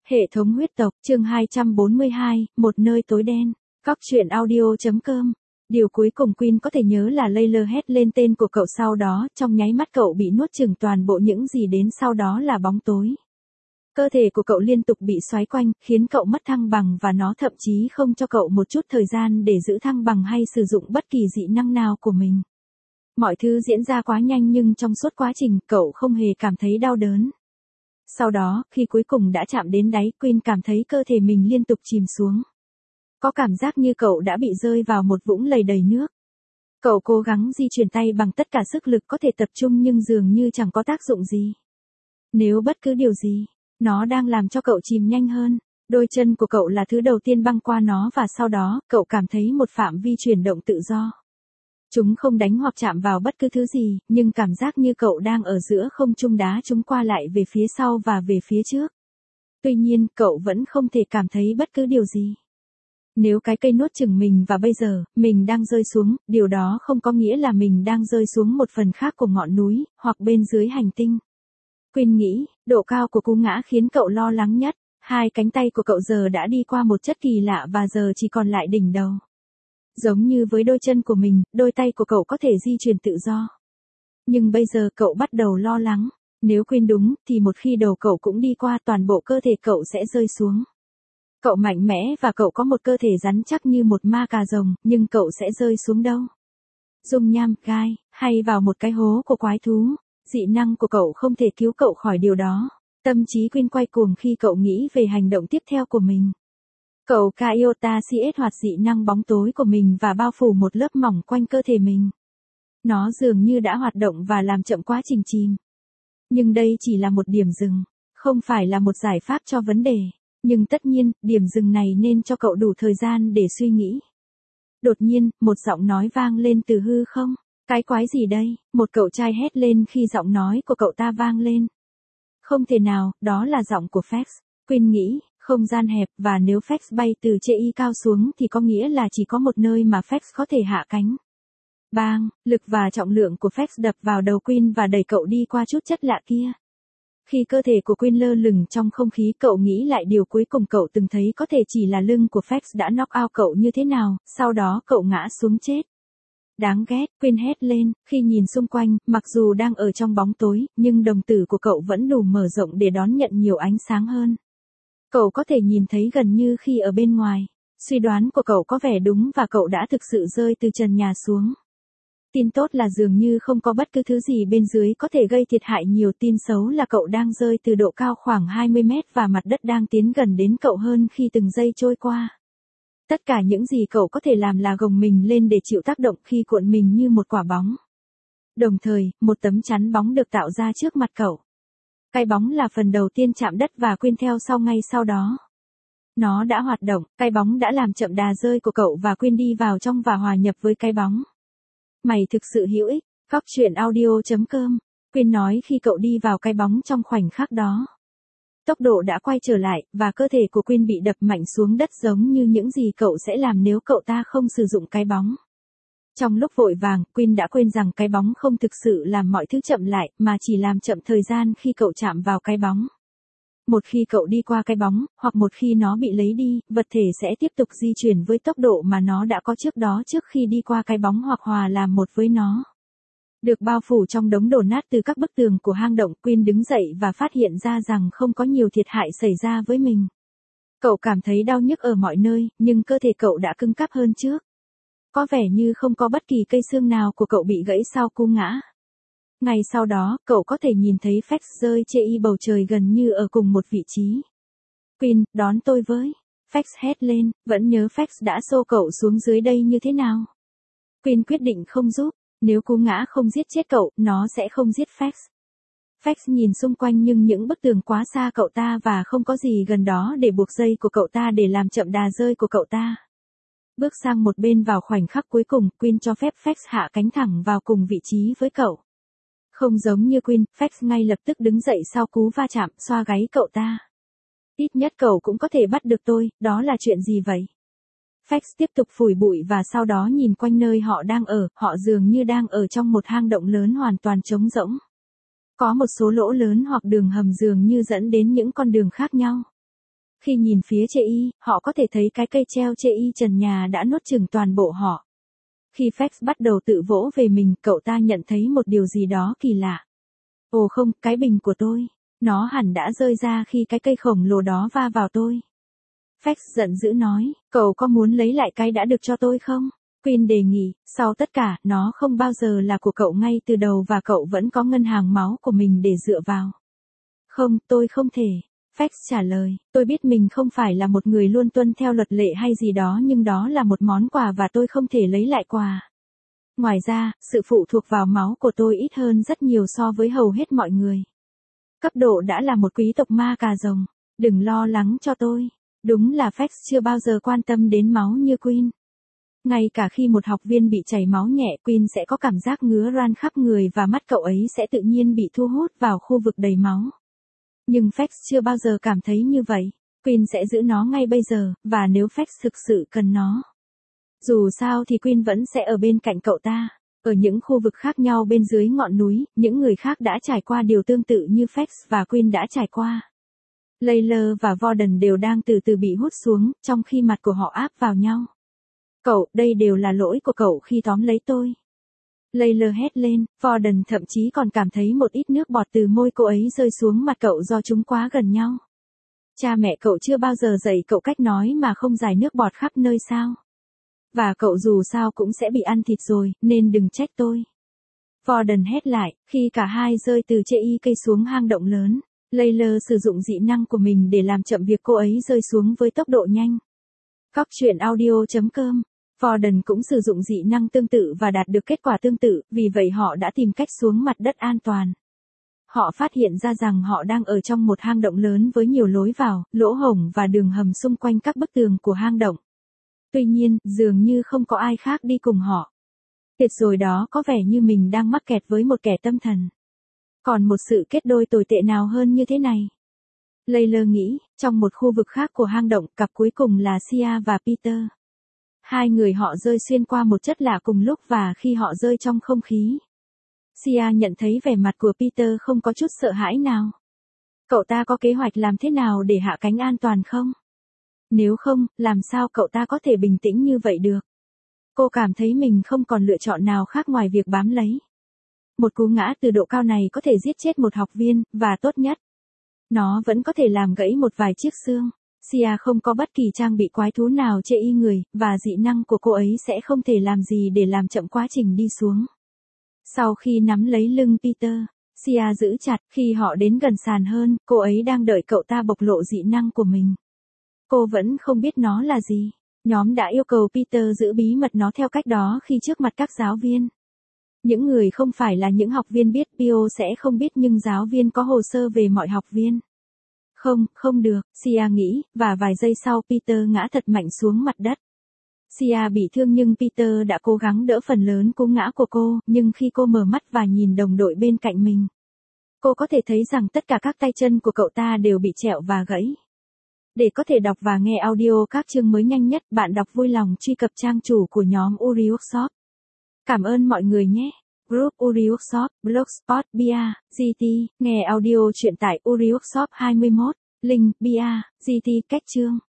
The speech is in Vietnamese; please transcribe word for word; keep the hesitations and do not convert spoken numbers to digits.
Hệ thống huyết tộc, chương hai trăm bốn mươi hai, một nơi tối đen. Góc truyện audio.com. Điều cuối cùng Queen có thể nhớ là Layla hét lên tên của cậu, sau đó, trong nháy mắt cậu bị nuốt chửng toàn bộ những gì đến sau đó là bóng tối. Cơ thể của cậu liên tục bị xoáy quanh, khiến cậu mất thăng bằng và nó thậm chí không cho cậu một chút thời gian để giữ thăng bằng hay sử dụng bất kỳ dị năng nào của mình. Mọi thứ diễn ra quá nhanh nhưng trong suốt quá trình, cậu không hề cảm thấy đau đớn. Sau đó, khi cuối cùng đã chạm đến đáy, Queen cảm thấy cơ thể mình liên tục chìm xuống. Có cảm giác như cậu đã bị rơi vào một vũng lầy đầy nước. Cậu cố gắng di chuyển tay bằng tất cả sức lực có thể tập trung nhưng dường như chẳng có tác dụng gì. Nếu bất cứ điều gì, nó đang làm cho cậu chìm nhanh hơn. Đôi chân của cậu là thứ đầu tiên băng qua nó và sau đó, cậu cảm thấy một phạm vi chuyển động tự do. Chúng không đánh hoặc chạm vào bất cứ thứ gì, nhưng cảm giác như cậu đang ở giữa không trung, đá chúng qua lại về phía sau và về phía trước. Tuy nhiên, cậu vẫn không thể cảm thấy bất cứ điều gì. Nếu cái cây nuốt chửng mình và bây giờ, mình đang rơi xuống, điều đó không có nghĩa là mình đang rơi xuống một phần khác của ngọn núi, hoặc bên dưới hành tinh. Queen nghĩ, độ cao của cú ngã khiến cậu lo lắng nhất. Hai cánh tay của cậu giờ đã đi qua một chất kỳ lạ và giờ chỉ còn lại đỉnh đầu. Giống như với đôi chân của mình, đôi tay của cậu có thể di chuyển tự do. Nhưng bây giờ cậu bắt đầu lo lắng. Nếu Queen đúng, thì một khi đầu cậu cũng đi qua, toàn bộ cơ thể cậu sẽ rơi xuống. Cậu mạnh mẽ và cậu có một cơ thể rắn chắc như một ma cà rồng, nhưng cậu sẽ rơi xuống đâu? Dung nham, gai, hay vào một cái hố của quái thú? Dị năng của cậu không thể cứu cậu khỏi điều đó. Tâm trí Queen quay cuồng khi cậu nghĩ về hành động tiếp theo của mình. Cậu Kaiota siết hoạt dị năng bóng tối của mình và bao phủ một lớp mỏng quanh cơ thể mình. Nó dường như đã hoạt động và làm chậm quá trình chìm. Nhưng đây chỉ là một điểm dừng, không phải là một giải pháp cho vấn đề. Nhưng tất nhiên, điểm dừng này nên cho cậu đủ thời gian để suy nghĩ. Đột nhiên, một giọng nói vang lên từ hư không. Cái quái gì đây? Một cậu trai hét lên khi giọng nói của cậu ta vang lên. Không thể nào, đó là giọng của Fex. Queen nghĩ, không gian hẹp và nếu Fex bay từ chê y cao xuống thì có nghĩa là chỉ có một nơi mà Fex có thể hạ cánh. Bang, lực và trọng lượng của Fex đập vào đầu Queen và đẩy cậu đi qua chút chất lạ kia. Khi cơ thể của Queen lơ lửng trong không khí, cậu nghĩ lại điều cuối cùng cậu từng thấy có thể chỉ là lưng của Fex đã knock out cậu như thế nào, sau đó cậu ngã xuống chết. Đáng ghét, Queen hét lên, khi nhìn xung quanh, mặc dù đang ở trong bóng tối, nhưng đồng tử của cậu vẫn đủ mở rộng để đón nhận nhiều ánh sáng hơn. Cậu có thể nhìn thấy gần như khi ở bên ngoài. Suy đoán của cậu có vẻ đúng và cậu đã thực sự rơi từ trần nhà xuống. Tin tốt là dường như không có bất cứ thứ gì bên dưới có thể gây thiệt hại nhiều. Tin xấu là cậu đang rơi từ độ cao khoảng hai mươi mét và mặt đất đang tiến gần đến cậu hơn khi từng giây trôi qua. Tất cả những gì cậu có thể làm là gồng mình lên để chịu tác động khi cuộn mình như một quả bóng. Đồng thời, một tấm chắn bóng được tạo ra trước mặt cậu. Cái bóng là phần đầu tiên chạm đất và Queen theo sau ngay sau đó. Nó đã hoạt động, cái bóng đã làm chậm đà rơi của cậu và Queen đi vào trong và hòa nhập với cái bóng. Mày thực sự hữu ích. Góc truyện audio.com. Queen nói khi cậu đi vào cái bóng trong khoảnh khắc đó. Tốc độ đã quay trở lại, và cơ thể của Queen bị đập mạnh xuống đất giống như những gì cậu sẽ làm nếu cậu ta không sử dụng cái bóng. Trong lúc vội vàng, Queen đã quên rằng cái bóng không thực sự làm mọi thứ chậm lại, mà chỉ làm chậm thời gian khi cậu chạm vào cái bóng. Một khi cậu đi qua cái bóng, hoặc một khi nó bị lấy đi, vật thể sẽ tiếp tục di chuyển với tốc độ mà nó đã có trước đó trước khi đi qua cái bóng hoặc hòa làm một với nó. Được bao phủ trong đống đổ nát từ các bức tường của hang động, Queen đứng dậy và phát hiện ra rằng không có nhiều thiệt hại xảy ra với mình. Cậu cảm thấy đau nhức ở mọi nơi, nhưng cơ thể cậu đã cứng cáp hơn trước. Có vẻ như không có bất kỳ cây xương nào của cậu bị gãy sau cú ngã. Ngay sau đó, cậu có thể nhìn thấy Fex rơi chê y bầu trời gần như ở cùng một vị trí. Queen, đón tôi với. Fex hét lên, vẫn nhớ Fex đã xô cậu xuống dưới đây như thế nào. Queen quyết định không giúp. Nếu cú ngã không giết chết cậu, nó sẽ không giết Fex. Fex nhìn xung quanh nhưng những bức tường quá xa cậu ta và không có gì gần đó để buộc dây của cậu ta để làm chậm đà rơi của cậu ta. Bước sang một bên vào khoảnh khắc cuối cùng, Queen cho phép Fex hạ cánh thẳng vào cùng vị trí với cậu. Không giống như Queen, Fex ngay lập tức đứng dậy sau cú va chạm, xoa gáy cậu ta. Ít nhất cậu cũng có thể bắt được tôi, đó là chuyện gì vậy? Fex tiếp tục phủi bụi và sau đó nhìn quanh nơi họ đang ở, họ dường như đang ở trong một hang động lớn hoàn toàn trống rỗng. Có một số lỗ lớn hoặc đường hầm dường như dẫn đến những con đường khác nhau. Khi nhìn phía chê y, họ có thể thấy cái cây treo chê y trần nhà đã nuốt chửng toàn bộ họ. Khi Fax bắt đầu tự vỗ về mình, cậu ta nhận thấy một điều gì đó kỳ lạ. Ồ không, cái bình của tôi. Nó hẳn đã rơi ra khi cái cây khổng lồ đó va vào tôi. Fax giận dữ nói, cậu có muốn lấy lại cái đã được cho tôi không? Queen đề nghị, sau tất cả, nó không bao giờ là của cậu ngay từ đầu và cậu vẫn có ngân hàng máu của mình để dựa vào. Không, tôi không thể. Fax trả lời, tôi biết mình không phải là một người luôn tuân theo luật lệ hay gì đó nhưng đó là một món quà và tôi không thể lấy lại quà. Ngoài ra, sự phụ thuộc vào máu của tôi ít hơn rất nhiều so với hầu hết mọi người. Cấp độ đã là một quý tộc ma cà rồng. Đừng lo lắng cho tôi. Đúng là Fax chưa bao giờ quan tâm đến máu như Queen. Ngay cả khi một học viên bị chảy máu nhẹ, Queen sẽ có cảm giác ngứa ran khắp người và mắt cậu ấy sẽ tự nhiên bị thu hút vào khu vực đầy máu. Nhưng Fax chưa bao giờ cảm thấy như vậy. Queen sẽ giữ nó ngay bây giờ, và nếu Fax thực sự cần nó. Dù sao thì Queen vẫn sẽ ở bên cạnh cậu ta. Ở những khu vực khác nhau bên dưới ngọn núi, những người khác đã trải qua điều tương tự như Fax và Queen đã trải qua. Layla và Vorden đều đang từ từ bị hút xuống, trong khi mặt của họ áp vào nhau. Cậu, đây đều là lỗi của cậu khi tóm lấy tôi. Layla hét lên, Vorden thậm chí còn cảm thấy một ít nước bọt từ môi cô ấy rơi xuống mặt cậu do chúng quá gần nhau. Cha mẹ cậu chưa bao giờ dạy cậu cách nói mà không rải nước bọt khắp nơi sao? Và cậu dù sao cũng sẽ bị ăn thịt rồi, nên đừng trách tôi. Vorden hét lại, khi cả hai rơi từ chê y cây xuống hang động lớn. Layla sử dụng dị năng của mình để làm chậm việc cô ấy rơi xuống với tốc độ nhanh. Cóc truyện audio chấm com. Vorden cũng sử dụng dị năng tương tự và đạt được kết quả tương tự, vì vậy họ đã tìm cách xuống mặt đất an toàn. Họ phát hiện ra rằng họ đang ở trong một hang động lớn với nhiều lối vào, lỗ hổng và đường hầm xung quanh các bức tường của hang động. Tuy nhiên, dường như không có ai khác đi cùng họ. Tuyệt rồi đó, có vẻ như mình đang mắc kẹt với một kẻ tâm thần. Còn một sự kết đôi tồi tệ nào hơn như thế này? Layla nghĩ, trong một khu vực khác của hang động, cặp cuối cùng là Sia và Peter. Hai người họ rơi xuyên qua một chất lạ cùng lúc và khi họ rơi trong không khí. Sia nhận thấy vẻ mặt của Peter không có chút sợ hãi nào. Cậu ta có kế hoạch làm thế nào để hạ cánh an toàn không? Nếu không, làm sao cậu ta có thể bình tĩnh như vậy được? Cô cảm thấy mình không còn lựa chọn nào khác ngoài việc bám lấy. Một cú ngã từ độ cao này có thể giết chết một học viên, và tốt nhất, nó vẫn có thể làm gãy một vài chiếc xương. Sia không có bất kỳ trang bị quái thú nào chê y người, và dị năng của cô ấy sẽ không thể làm gì để làm chậm quá trình đi xuống. Sau khi nắm lấy lưng Peter, Sia giữ chặt, khi họ đến gần sàn hơn, cô ấy đang đợi cậu ta bộc lộ dị năng của mình. Cô vẫn không biết nó là gì. Nhóm đã yêu cầu Peter giữ bí mật nó theo cách đó khi trước mặt các giáo viên. Những người không phải là những học viên biết bio sẽ không biết nhưng giáo viên có hồ sơ về mọi học viên. Không, không được, Sia nghĩ, và vài giây sau Peter ngã thật mạnh xuống mặt đất. Sia bị thương nhưng Peter đã cố gắng đỡ phần lớn cú ngã của cô, nhưng khi cô mở mắt và nhìn đồng đội bên cạnh mình, cô có thể thấy rằng tất cả các tay chân của cậu ta đều bị trẹo và gãy. Để có thể đọc và nghe audio các chương mới nhanh nhất, bạn đọc vui lòng truy cập trang chủ của nhóm Uri Workshop. Cảm ơn mọi người nhé. Group Uri Workshop, Blogspot, bia, giê tê, nghe audio truyện tại Uri Workshop hai mươi mốt, link, bia, giê tê, cách chương.